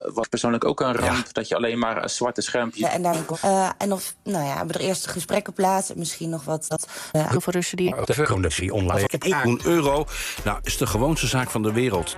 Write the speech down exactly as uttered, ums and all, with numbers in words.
was persoonlijk ook een ramp. Ja. Dat je alleen maar een zwarte schermpje... Ja, en, daar, uh, en of, nou ja, hebben er eerste gesprekken plaats. Misschien nog wat... dat uh, heel veel Russen die... De conditie online. één euro, nou, is de gewoonste zaak van de wereld.